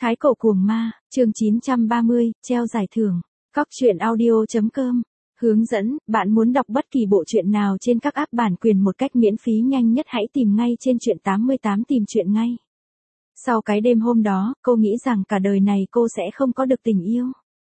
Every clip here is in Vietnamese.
Thái cổ cuồng ma, chương 930, treo giải thưởng. Cóc truyện audio.com. Hướng dẫn, bạn muốn đọc bất kỳ bộ truyện nào trên các app bản quyền một cách miễn phí nhanh nhất hãy tìm ngay trên truyện 88 tìm truyện ngay. Sau cái đêm hôm đó, cô nghĩ rằng cả đời này cô sẽ không có được tình yêu.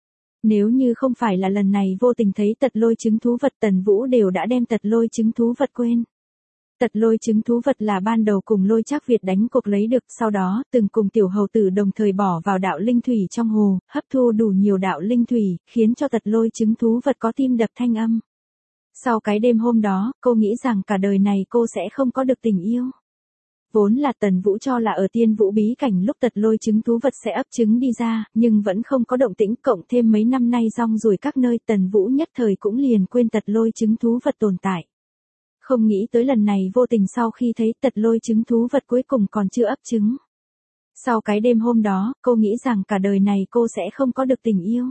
Nếu như không phải là lần này vô tình thấy tật lôi chứng thú vật, Tần Vũ đều đã đem tật lôi chứng thú vật quên. Tật lôi chứng thú vật là ban đầu cùng Lôi Trác Việt đánh cuộc lấy được, sau đó từng cùng tiểu hầu tử đồng thời bỏ vào đạo linh thủy trong hồ, hấp thu đủ nhiều đạo linh thủy, khiến cho tật lôi chứng thú vật có tim đập thanh âm. Sau cái đêm hôm đó, cô nghĩ rằng cả đời này cô sẽ không có được tình yêu. Vốn là Tần Vũ cho là ở Tiên Vũ bí cảnh lúc tật lôi chứng thú vật sẽ ấp trứng đi ra, nhưng vẫn không có động tĩnh, cộng thêm mấy năm nay rong ruổi các nơi, Tần Vũ nhất thời cũng liền quên tật lôi chứng thú vật tồn tại. Không nghĩ tới lần này vô tình sau khi thấy tật lôi chứng thú vật cuối cùng còn chưa ấp trứng. Sau cái đêm hôm đó, cô nghĩ rằng cả đời này cô sẽ không có được tình yêu.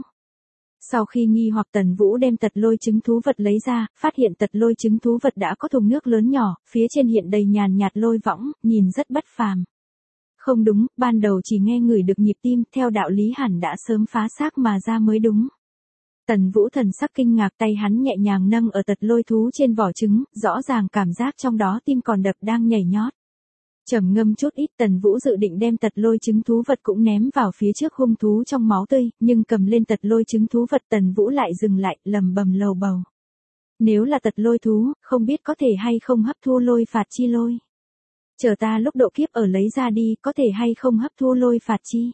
Sau khi nghi hoặc, Tần Vũ đem tật lôi chứng thú vật lấy ra, phát hiện tật lôi chứng thú vật đã có thùng nước lớn nhỏ, phía trên hiện đầy nhàn nhạt lôi võng, nhìn rất bất phàm. Không đúng, ban đầu chỉ nghe ngửi được nhịp tim, theo đạo lý hẳn đã sớm phá xác mà ra mới đúng. Tần Vũ thần sắc kinh ngạc, tay hắn nhẹ nhàng nâng ở tật lôi thú trên vỏ trứng, rõ ràng cảm giác trong đó tim còn đập đang nhảy nhót. Trầm ngâm chút ít, Tần Vũ dự định đem tật lôi trứng thú vật cũng ném vào phía trước hung thú trong máu tươi, nhưng cầm lên tật lôi trứng thú vật, Tần Vũ lại dừng lại, lầm bầm lầu bầu. Nếu là tật lôi thú, không biết có thể hay không hấp thu lôi phạt chi lôi. Chờ ta lúc độ kiếp ở lấy ra đi, có thể hay không hấp thu lôi phạt chi.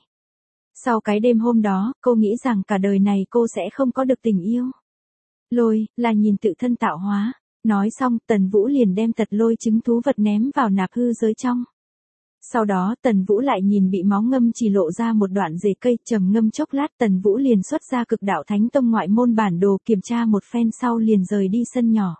Sau cái đêm hôm đó, cô nghĩ rằng cả đời này cô sẽ không có được tình yêu. Lôi, là nhìn tự thân tạo hóa. Nói xong, Tần Vũ liền đem tật lôi chứng thú vật ném vào nạp hư giới trong. Sau đó, Tần Vũ lại nhìn bị máu ngâm chỉ lộ ra một đoạn rễ cây, trầm ngâm chốc lát, Tần Vũ liền xuất ra Cực Đạo Thánh Tông ngoại môn bản đồ, kiểm tra một phen sau liền rời đi sân nhỏ.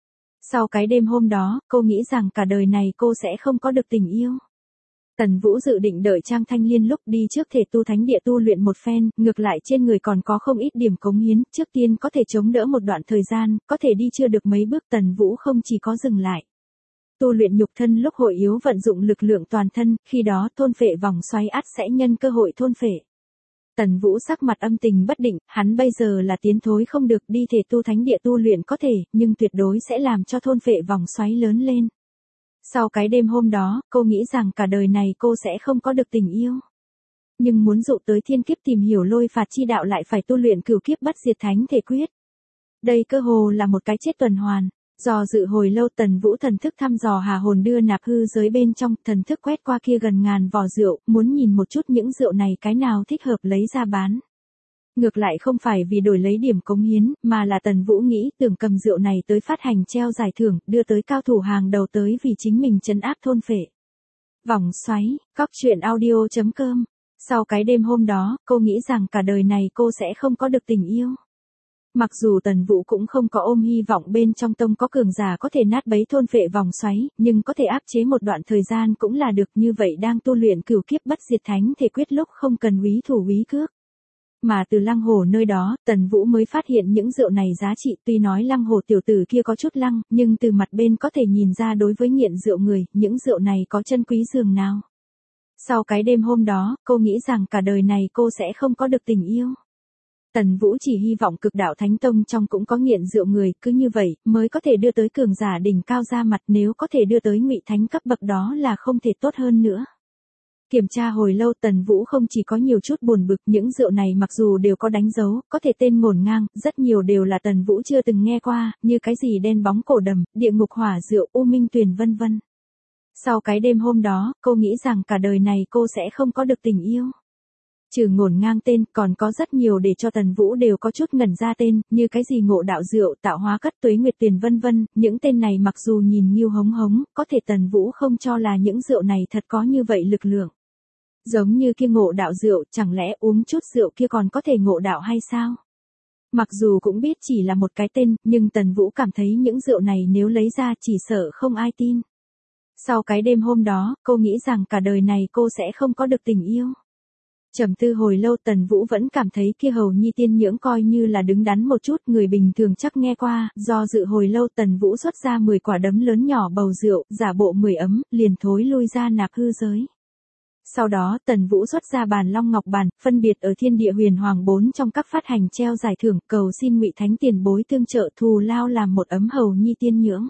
Sau cái đêm hôm đó, cô nghĩ rằng cả đời này cô sẽ không có được tình yêu. Tần Vũ dự định đợi Trang Thanh Liên lúc đi trước thể tu thánh địa tu luyện một phen, ngược lại trên người còn có không ít điểm cống hiến, trước tiên có thể chống đỡ một đoạn thời gian, có thể đi chưa được mấy bước, Tần Vũ không chỉ có dừng lại. Tu luyện nhục thân lúc hội yếu vận dụng lực lượng toàn thân, khi đó thôn phệ vòng xoáy ắt sẽ nhân cơ hội thôn phệ. Tần Vũ sắc mặt âm tình bất định, hắn bây giờ là tiến thối không được, đi thể tu thánh địa tu luyện có thể, nhưng tuyệt đối sẽ làm cho thôn phệ vòng xoáy lớn lên. Sau cái đêm hôm đó, cô nghĩ rằng cả đời này cô sẽ không có được tình yêu. Nhưng muốn dụ tới thiên kiếp tìm hiểu lôi phạt chi đạo lại phải tu luyện cửu kiếp bất diệt thánh thể quyết. Đây cơ hồ là một cái chết tuần hoàn. Do dự hồi lâu, Tần Vũ thần thức thăm dò hà hồn đưa nạp hư giới bên trong, thần thức quét qua kia gần ngàn vò rượu, muốn nhìn một chút những rượu này cái nào thích hợp lấy ra bán. Ngược lại không phải vì đổi lấy điểm cống hiến, mà là Tần Vũ nghĩ tưởng cầm rượu này tới phát hành treo giải thưởng, đưa tới cao thủ hàng đầu tới vì chính mình trấn áp thôn phệ. Vòng xoáy, cóc truyện audio.com. Sau cái đêm hôm đó, cô nghĩ rằng cả đời này cô sẽ không có được tình yêu. Mặc dù Tần Vũ cũng không có ôm hy vọng bên trong tông có cường giả có thể nát bấy thôn phệ vòng xoáy, nhưng có thể áp chế một đoạn thời gian cũng là được, như vậy đang tu luyện cửu kiếp bất diệt thánh thể quyết lúc không cần úy thủ úy cước. Mà từ Lăng Hổ nơi đó, Tần Vũ mới phát hiện những rượu này giá trị, tuy nói Lăng Hổ tiểu tử kia có chút lăng, nhưng từ mặt bên có thể nhìn ra đối với nghiện rượu người, những rượu này có chân quý dường nào. Sau cái đêm hôm đó, cô nghĩ rằng cả đời này cô sẽ không có được tình yêu. Tần Vũ chỉ hy vọng Cực Đạo Thánh Tông trong cũng có nghiện rượu người, cứ như vậy, mới có thể đưa tới cường giả đỉnh cao ra mặt, nếu có thể đưa tới ngụy thánh cấp bậc đó là không thể tốt hơn nữa. Kiểm tra hồi lâu, Tần Vũ không chỉ có nhiều chút buồn bực, những rượu này mặc dù đều có đánh dấu, có thể tên ngổn ngang, rất nhiều đều là Tần Vũ chưa từng nghe qua, như cái gì đen bóng cổ đầm, địa ngục hỏa rượu, u minh tuyền vân vân. Sau cái đêm hôm đó, cô nghĩ rằng cả đời này cô sẽ không có được tình yêu. Trừ ngổn ngang tên, còn có rất nhiều để cho Tần Vũ đều có chút ngẩn ra tên, như cái gì ngộ đạo rượu, tạo hóa cất tuế nguyệt tuyền vân vân, những tên này mặc dù nhìn nghiêu hống hống, có thể Tần Vũ không cho là những rượu này thật có như vậy lực lượng. Giống như kia ngộ đạo rượu, chẳng lẽ uống chút rượu kia còn có thể ngộ đạo hay sao? Mặc dù cũng biết chỉ là một cái tên, nhưng Tần Vũ cảm thấy những rượu này nếu lấy ra chỉ sợ không ai tin. Sau cái đêm hôm đó, cô nghĩ rằng cả đời này cô sẽ không có được tình yêu. Trầm tư hồi lâu, Tần Vũ vẫn cảm thấy kia hầu nhi tiên nhưỡng coi như là đứng đắn một chút, người bình thường chắc nghe qua, do dự hồi lâu Tần Vũ xuất ra 10 quả đấm lớn nhỏ bầu rượu, giả bộ 10 ấm, liền thối lui ra nạp hư giới. Sau đó Tần Vũ xuất ra bàn long ngọc bàn, phân biệt ở thiên địa huyền hoàng 4 trong các phát hành treo giải thưởng, cầu xin Ngụy Thánh tiền bối tương trợ thù lao làm một ấm hầu nhi tiên nhưỡng.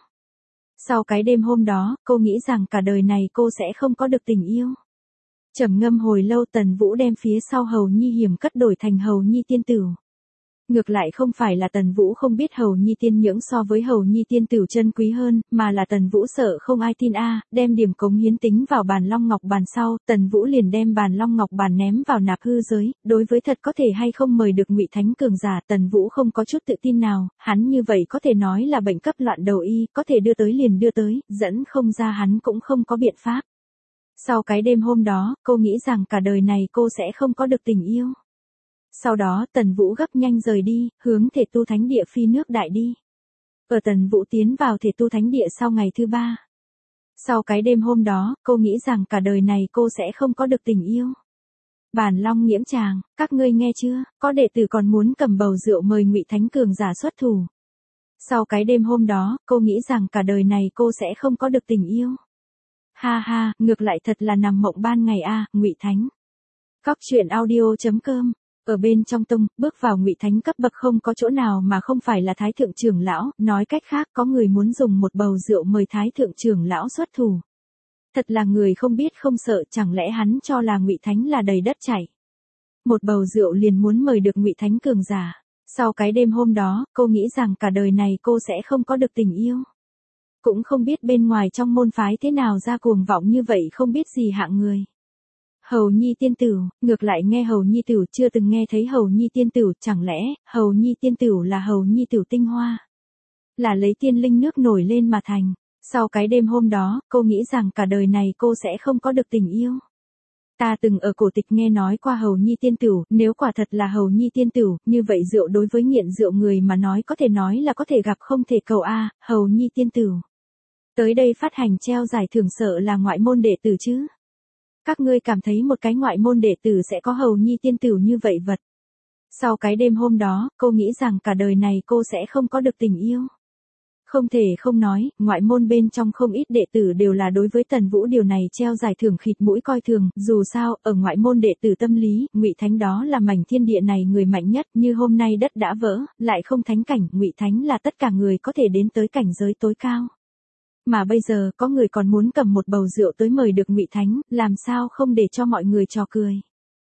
Sau cái đêm hôm đó, cô nghĩ rằng cả đời này cô sẽ không có được tình yêu. Trầm ngâm hồi lâu Tần Vũ đem phía sau hầu nhi hiểm cất đổi thành hầu nhi tiên tử. Ngược lại không phải là Tần Vũ không biết hầu nhi tiên nhưỡng so với hầu nhi tiên tử chân quý hơn, mà là Tần Vũ sợ không ai tin đem điểm cống hiến tính vào bàn long ngọc bàn sau, Tần Vũ liền đem bàn long ngọc bàn ném vào nạp hư giới, đối với thật có thể hay không mời được Ngụy Thánh cường giả, Tần Vũ không có chút tự tin nào, hắn như vậy có thể nói là bệnh cấp loạn đầu y, có thể đưa tới liền đưa tới, dẫn không ra hắn cũng không có biện pháp. Sau cái đêm hôm đó, cô nghĩ rằng cả đời này cô sẽ không có được tình yêu. Sau đó Tần Vũ gấp nhanh rời đi, hướng thể tu thánh địa phi nước đại đi. Ở Tần Vũ tiến vào thể tu thánh địa sau ngày thứ 3. Sau cái đêm hôm đó, cô nghĩ rằng cả đời này cô sẽ không có được tình yêu. Bản Long Nghiễm Tràng, các ngươi nghe chưa, có đệ tử còn muốn cầm bầu rượu mời Ngụy Thánh cường giả xuất thủ. Sau cái đêm hôm đó, cô nghĩ rằng cả đời này cô sẽ không có được tình yêu. Ha ha, ngược lại thật là nằm mộng ban ngày Ngụy Thánh. Cóc truyện audio.com. Ở bên trong tông, bước vào Ngụy Thánh cấp bậc không có chỗ nào mà không phải là Thái thượng trưởng lão, nói cách khác có người muốn dùng một bầu rượu mời Thái thượng trưởng lão xuất thủ. Thật là người không biết không sợ, chẳng lẽ hắn cho là Ngụy Thánh là đầy đất chảy. Một bầu rượu liền muốn mời được Ngụy Thánh cường giả. Sau cái đêm hôm đó, cô nghĩ rằng cả đời này cô sẽ không có được tình yêu. Cũng không biết bên ngoài trong môn phái thế nào ra cuồng vọng như vậy, không biết gì hạng người. Hầu nhi tiên tử, ngược lại nghe hầu nhi tử, chưa từng nghe thấy hầu nhi tiên tử, chẳng lẽ hầu nhi tiên tử là hầu nhi tử tinh hoa, là lấy tiên linh nước nổi lên mà thành. Sau cái đêm hôm đó, cô nghĩ rằng cả đời này cô sẽ không có được tình yêu. Ta từng ở cổ tịch nghe nói qua hầu nhi tiên tử, nếu quả thật là hầu nhi tiên tử, như vậy rượu đối với nghiện rượu người mà nói có thể nói là có thể gặp không thể cầu hầu nhi tiên tử. Tới đây phát hành treo giải thưởng sợ là ngoại môn đệ tử chứ. Các ngươi cảm thấy một cái ngoại môn đệ tử sẽ có hầu nhi tiên tử như vậy vật. Sau cái đêm hôm đó, cô nghĩ rằng cả đời này cô sẽ không có được tình yêu. Không thể không nói, ngoại môn bên trong không ít đệ tử đều là đối với Tần Vũ điều này treo giải thưởng khịt mũi coi thường, dù sao, ở ngoại môn đệ tử tâm lý, Ngụy Thánh đó là mảnh thiên địa này người mạnh nhất, như hôm nay đất đã vỡ, lại không thánh cảnh, Ngụy Thánh là tất cả người có thể đến tới cảnh giới tối cao. Mà bây giờ có người còn muốn cầm một bầu rượu tới mời được Ngụy Thánh, làm sao không để cho mọi người trò cười.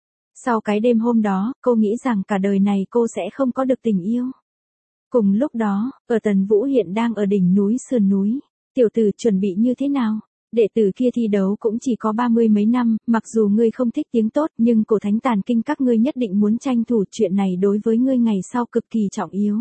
Sau cái đêm hôm đó, cô nghĩ rằng cả đời này cô sẽ không có được tình yêu. Cùng lúc đó, ở Tần Vũ hiện đang ở đỉnh núi sườn núi. Tiểu tử chuẩn bị như thế nào? Đệ tử kia thi đấu cũng chỉ có 30 mấy năm, mặc dù ngươi không thích tiếng tốt nhưng cổ thánh tàn kinh các ngươi nhất định muốn tranh thủ, chuyện này đối với ngươi ngày sau cực kỳ trọng yếu.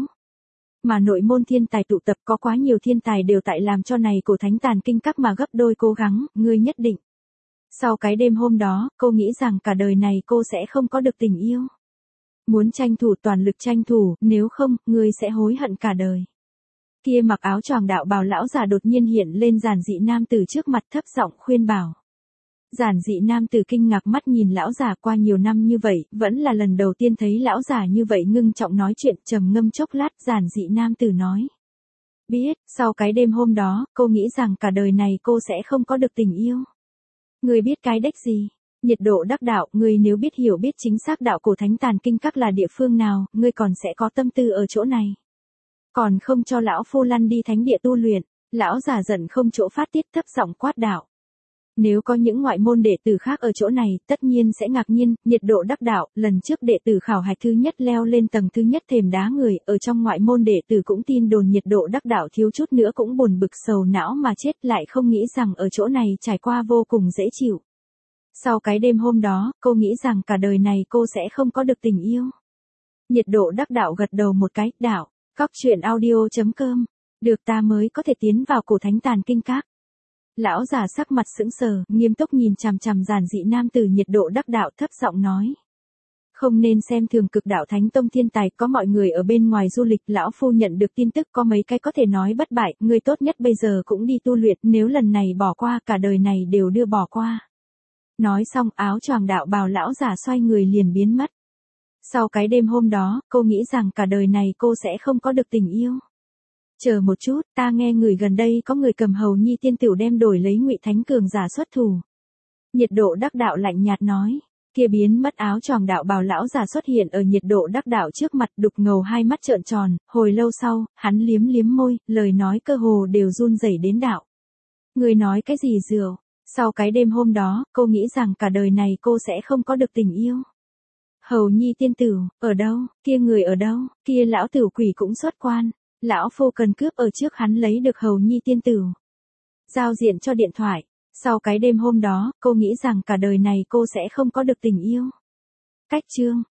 Mà nội môn thiên tài tụ tập có quá nhiều thiên tài đều tại làm cho này cổ thánh tàn kinh các mà gấp đôi cố gắng, ngươi nhất định. Sau cái đêm hôm đó, cô nghĩ rằng cả đời này cô sẽ không có được tình yêu. Muốn tranh thủ toàn lực tranh thủ, nếu không, ngươi sẽ hối hận cả đời. Kia mặc áo choàng đạo bào lão già đột nhiên hiện lên giản dị nam tử trước mặt, thấp giọng khuyên bảo. Giản dị nam tử kinh ngạc mắt nhìn lão già, qua nhiều năm như vậy, vẫn là lần đầu tiên thấy lão già như vậy ngưng trọng nói chuyện, trầm ngâm chốc lát, giản dị nam tử nói. Biết, sau cái đêm hôm đó, cô nghĩ rằng cả đời này cô sẽ không có được tình yêu. Ngươi biết cái đếch gì? Nhiệt độ đắc đạo, ngươi nếu biết hiểu biết chính xác đạo cổ thánh tàn kinh các là địa phương nào, ngươi còn sẽ có tâm tư ở chỗ này. Còn không cho lão phu lăn đi thánh địa tu luyện, lão già giận không chỗ phát tiết, thấp giọng quát đạo. Nếu có những ngoại môn đệ tử khác ở chỗ này, tất nhiên sẽ ngạc nhiên, nhiệt độ đắc đạo, lần trước đệ tử khảo hạch thứ nhất leo lên tầng thứ nhất thềm đá người, ở trong ngoại môn đệ tử cũng tin đồn nhiệt độ đắc đạo thiếu chút nữa cũng buồn bực sầu não mà chết, lại không nghĩ rằng ở chỗ này trải qua vô cùng dễ chịu. Sau cái đêm hôm đó, cô nghĩ rằng cả đời này cô sẽ không có được tình yêu. Nhiệt độ đắc đạo gật đầu một cái, đạo, cóc truyện audio.com, được ta mới có thể tiến vào cổ thánh tàn kinh các. Lão già sắc mặt sững sờ, nghiêm túc nhìn chằm chằm giản dị nam tử nhiệt độ đắc đạo, thấp giọng nói. Không nên xem thường cực đạo thánh tông thiên tài, có mọi người ở bên ngoài du lịch, lão phu nhận được tin tức có mấy cái có thể nói bất bại, người tốt nhất bây giờ cũng đi tu luyện, nếu lần này bỏ qua cả đời này đều đưa bỏ qua. Nói xong áo choàng đạo bào lão già xoay người liền biến mất. Sau cái đêm hôm đó, cô nghĩ rằng cả đời này cô sẽ không có được tình yêu. Chờ một chút, ta nghe người gần đây có người cầm hầu nhi tiên tử đem đổi lấy Ngụy Thánh cường giả xuất thủ. Nhiệt Độ Đắc Đạo lạnh nhạt nói. Kia biến mất áo choàng đạo bào lão già xuất hiện ở Nhiệt Độ Đắc Đạo trước mặt, đục ngầu hai mắt trợn tròn, hồi lâu sau, hắn liếm liếm môi, lời nói cơ hồ đều run rẩy đến đạo. Người nói cái gì rượu? Sau cái đêm hôm đó, cô nghĩ rằng cả đời này cô sẽ không có được tình yêu. Hầu Nhi tiên tử, ở đâu, kia người ở đâu, kia lão tử quỷ cũng xuất quan. Lão phu cần cướp ở trước hắn lấy được Hầu Nhi tiên tử. Giao diện cho điện thoại. Sau cái đêm hôm đó, cô nghĩ rằng cả đời này cô sẽ không có được tình yêu. Cách chương.